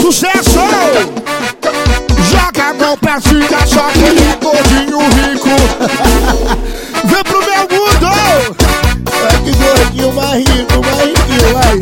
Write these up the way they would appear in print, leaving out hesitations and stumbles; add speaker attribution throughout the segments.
Speaker 1: Sucesso! Joga a mão pra cima, só quem é gordinho rico. Vem pro meu mundo!
Speaker 2: Ai, que gordinho mais rico, vai.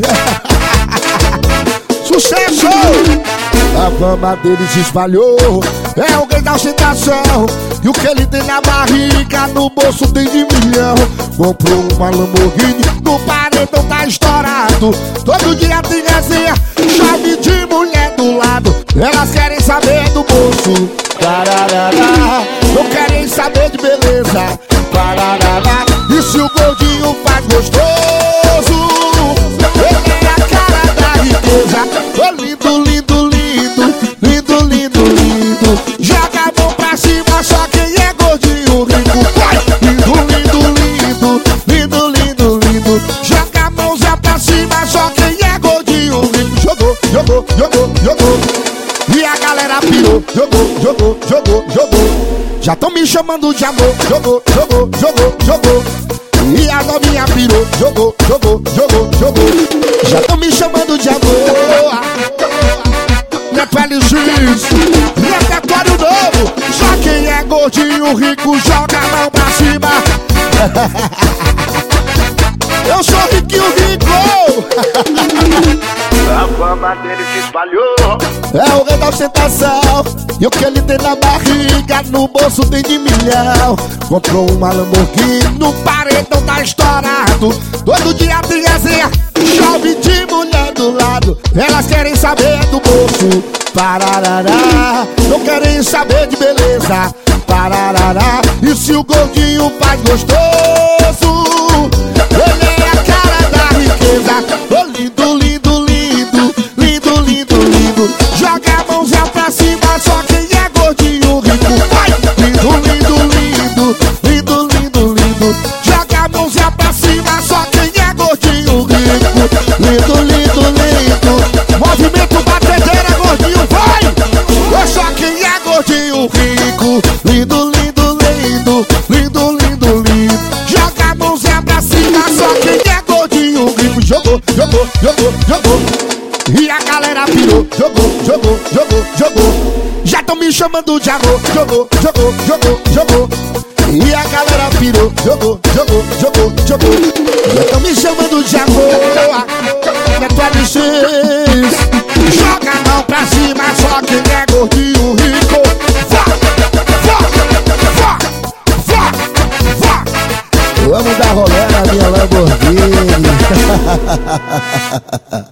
Speaker 1: Sucesso!
Speaker 2: A fama dele se espalhou,
Speaker 1: É alguém da ostentação. E o que ele tem na barriga, no bolso tem de milhão.
Speaker 2: comprou uma Lamborghini,
Speaker 1: No paredão tá estourado. Todo dia tem resenha, chave de mulher do lado. Elas querem saber do bolso,
Speaker 2: tararará.
Speaker 1: não querem saber de beleza,
Speaker 2: Pararará.
Speaker 1: e se o gordinho faz gostoso, ele é a cara da riqueza. Ô lindo, lindo, lindo, lindo, lindo, lindo. Joga a mão pra cima, só quem é gordinho rico. Vai! Lindo, lindo, lindo, lindo, lindo, lindo. Joga a mãozinha pra cima, só quem é gordinho rico. Jogou, jogou, jogou, jogou. E a galera pirou. Jogou, jogou, jogou, jogou. Já tão me chamando de amor. Jogou, jogou, jogou, jogou. E a novinha pirou. Jogou, jogou, jogou, jogou. Já tão me chamando de amor. Neto LX, repertório novo. Só quem é gordinho rico joga a mão pra cima. Eu sou riquinho rico.
Speaker 3: A fama dele se espalhou.
Speaker 1: É o rei da ostentação. E o que ele tem na barriga, no bolso tem de milhão.
Speaker 2: Comprou uma Lamborghini,
Speaker 1: No paredão tá estourado. Todo dia tem resenha, chove de mulher do lado. Elas querem saber do bolso, pararará. Não querem saber de beleza, pararará. E se o gordinho faz gostoso, ele é a cara da riqueza. Ô lindo, lindo, lindo, lindo, lindo, lindo. Joga a mãozinha pra cima, só quem é gordinho rico. Vai! Lindo, lindo, lindo, lindo, lindo, lindo. Joga a mãozinha pra cima, só quem é gordinho rico. Lindo, lindo, lindo. Movimento batedeira, gordinho, vai! É só quem é gordinho rico. Lindo, lindo, lindo, lindo, lindo, lindo. Joga a mãozinha pra cima, só quem é gordinho rico. Jogou, jogou, jogou, jogou. E a galera pirou. Jogou, jogou, jogou, jogou. Já tão me chamando de amor. Jogou, jogou, jogou, jogou. E a galera pirou. Jogou, jogou, jogou, jogou. Já tão me chamando de amor. Neto LX, joga a mão pra cima, só quem é gordinho rico. Vá, vá, vá, vá, vá.
Speaker 2: vamos dar rolê na minha Lamborghini.